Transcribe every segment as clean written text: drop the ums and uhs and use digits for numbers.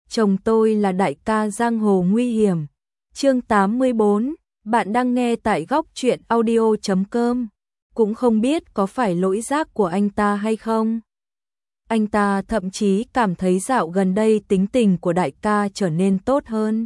chồng tôi là đại ca giang hồ nguy hiểm. Chương 84, bạn đang nghe tại góc truyện audio.com. Cũng không biết có phải lỗi giác của anh ta hay không. Anh ta thậm chí cảm thấy dạo gần đây tính tình của đại ca trở nên tốt hơn.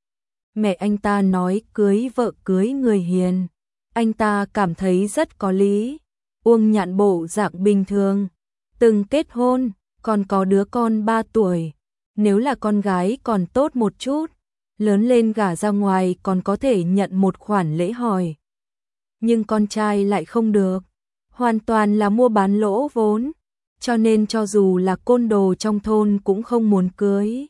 Mẹ anh ta nói cưới vợ cưới người hiền. Anh ta cảm thấy rất có lý. Uông Nhạn bộ dạng bình thường, từng kết hôn, còn có đứa con 3 tuổi. Nếu là con gái còn tốt một chút, lớn lên gả ra ngoài còn có thể nhận một khoản lễ hỏi. Nhưng con trai lại không được, hoàn toàn là mua bán lỗ vốn, cho nên cho dù là côn đồ trong thôn cũng không muốn cưới.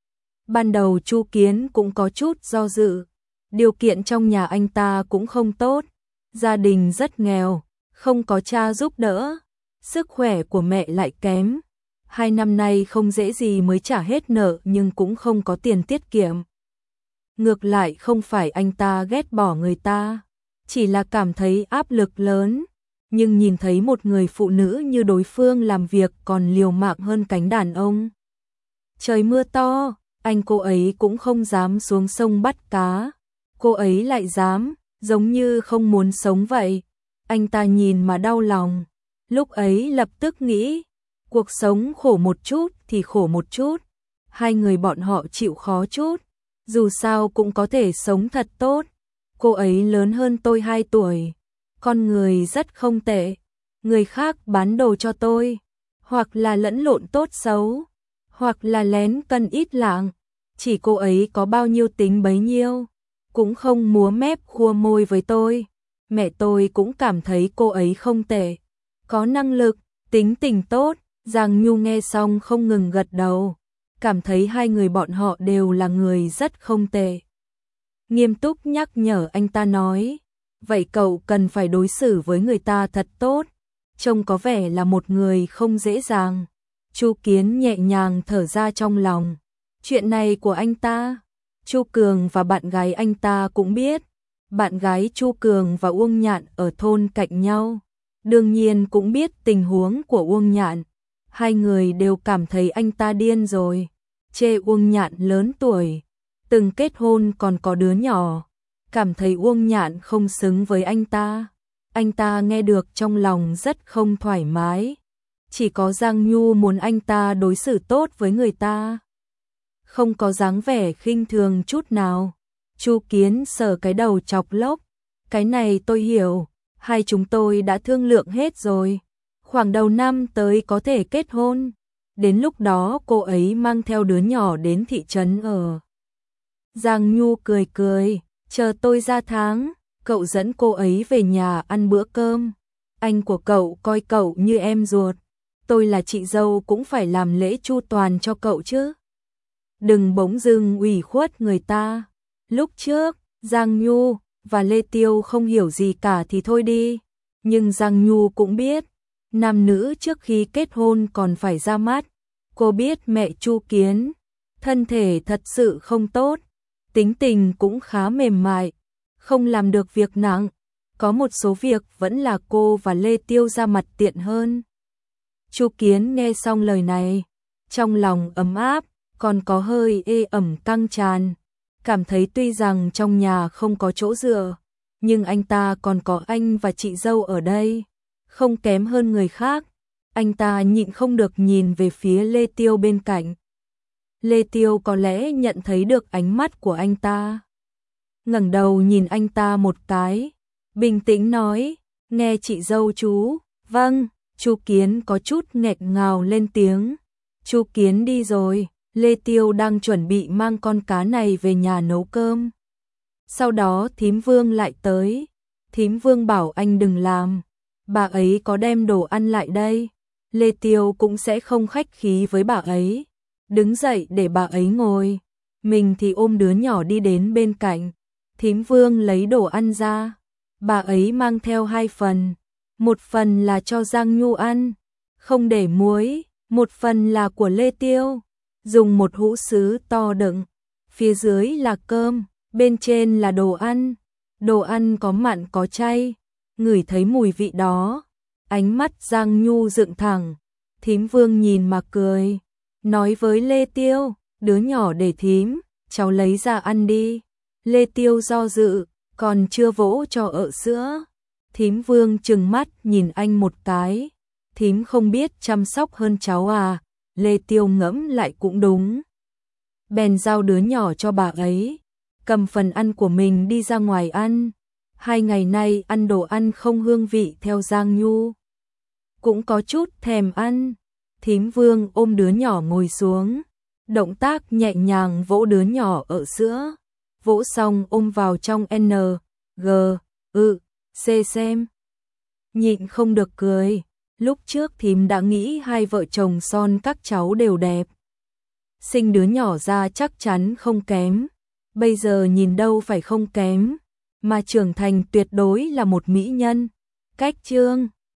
Ban đầu Chu Kiến cũng có chút do dự, điều kiện trong nhà anh ta cũng không tốt, gia đình rất nghèo, không có cha giúp đỡ, sức khỏe của mẹ lại kém. 2 năm nay không dễ gì mới trả hết nợ nhưng cũng không có tiền tiết kiệm. Ngược lại không phải anh ta ghét bỏ người ta, chỉ là cảm thấy áp lực lớn, nhưng nhìn thấy một người phụ nữ như đối phương làm việc còn liều mạng hơn cánh đàn ông. Trời mưa to, cô ấy cũng không dám xuống sông bắt cá, cô ấy lại dám, giống như không muốn sống vậy. Anh ta nhìn mà đau lòng, lúc ấy lập tức nghĩ, cuộc sống khổ một chút thì khổ một chút, hai người bọn họ chịu khó chút, dù sao cũng có thể sống thật tốt. Cô ấy lớn hơn tôi 2 tuổi, con người rất không tệ, người khác bán đồ cho tôi, hoặc là lẫn lộn tốt xấu, hoặc là lén cân ít lạng, chỉ cô ấy có bao nhiêu tính bấy nhiêu, cũng không múa mép khua môi với tôi. Mẹ tôi cũng cảm thấy cô ấy không tệ, có năng lực, tính tình tốt. Giang Nhu nghe xong không ngừng gật đầu, cảm thấy hai người bọn họ đều là người rất không tệ. Nghiêm túc nhắc nhở anh ta nói, vậy cậu cần phải đối xử với người ta thật tốt, trông có vẻ là một người không dễ dàng. Chu Kiến nhẹ nhàng thở ra trong lòng, chuyện này của anh ta, Chu Cường và bạn gái anh ta cũng biết. Bạn gái Chu Cường và Uông Nhạn ở thôn cạnh nhau, đương nhiên cũng biết tình huống của Uông Nhạn. Hai người đều cảm thấy anh ta điên rồi, chê Uông Nhạn lớn tuổi, từng kết hôn còn có đứa nhỏ, cảm thấy Uông Nhạn không xứng với anh ta. Anh ta nghe được trong lòng rất không thoải mái, chỉ có Giang Nhu muốn anh ta đối xử tốt với người ta, không có dáng vẻ khinh thường chút nào. Chu Kiến sờ cái đầu chọc lốc, cái này tôi hiểu, hai chúng tôi đã thương lượng hết rồi, khoảng đầu năm tới có thể kết hôn, đến lúc đó cô ấy mang theo đứa nhỏ đến thị trấn ở. Giang Nhu cười cười, chờ tôi ra tháng, cậu dẫn cô ấy về nhà ăn bữa cơm, anh của cậu coi cậu như em ruột, tôi là chị dâu cũng phải làm lễ chu toàn cho cậu chứ. Đừng bỗng dưng ủy khuất người ta. Lúc trước, Giang Nhu và Lê Tiêu không hiểu gì cả thì thôi đi, nhưng Giang Nhu cũng biết, nam nữ trước khi kết hôn còn phải ra mắt. Cô biết mẹ Chu Kiến, thân thể thật sự không tốt, tính tình cũng khá mềm mại, không làm được việc nặng, có một số việc vẫn là cô và Lê Tiêu ra mặt tiện hơn. Chu Kiến nghe xong lời này, trong lòng ấm áp, còn có hơi ê ẩm căng tràn. Cảm thấy tuy rằng trong nhà không có chỗ dựa, nhưng anh ta còn có anh và chị dâu ở đây, không kém hơn người khác. Anh ta nhịn không được nhìn về phía Lê Tiêu bên cạnh. Lê Tiêu có lẽ nhận thấy được ánh mắt của anh ta, ngẩng đầu nhìn anh ta một cái, bình tĩnh nói, nghe chị dâu chú. Vâng. Chu Kiến có chút nghẹn ngào lên tiếng. Chu Kiến đi rồi. Lê Tiêu đang chuẩn bị mang con cá này về nhà nấu cơm. Sau đó Thím Vương lại tới. Thím Vương bảo anh đừng làm, bà ấy có đem đồ ăn lại đây. Lê Tiêu cũng sẽ không khách khí với bà ấy, đứng dậy để bà ấy ngồi, mình thì ôm đứa nhỏ đi đến bên cạnh. Thím Vương lấy đồ ăn ra, bà ấy mang theo 2 phần, một phần là cho Giang Nhu ăn, không để muối, một phần là của Lê Tiêu. Dùng một hũ sứ to đựng, phía dưới là cơm, bên trên là đồ ăn có mặn có chay. Ngửi thấy mùi vị đó, ánh mắt Giang Nhu dựng thẳng, Thím Vương nhìn mà cười, nói với Lê Tiêu, đứa nhỏ để thím, cháu lấy ra ăn đi. Lê Tiêu do dự, còn chưa vỗ cho ợ sữa. Thím Vương trừng mắt nhìn anh một cái, thím không biết chăm sóc hơn cháu à, Lê Tiêu ngẫm lại cũng đúng. Bèn giao đứa nhỏ cho bà ấy, cầm phần ăn của mình đi ra ngoài ăn. 2 ngày nay ăn đồ ăn không hương vị theo Giang Nhu. Cũng có chút thèm ăn. Thím Vương ôm đứa nhỏ ngồi xuống, động tác nhẹ nhàng vỗ đứa nhỏ ở sữa. Vỗ xong ôm vào trong N, G, C xem. Nhịn không được cười, lúc trước thím đã nghĩ hai vợ chồng son các cháu đều đẹp. Sinh đứa nhỏ ra chắc chắn không kém, bây giờ nhìn đâu phải không kém, mà trưởng thành tuyệt đối là một mỹ nhân. Cách Trương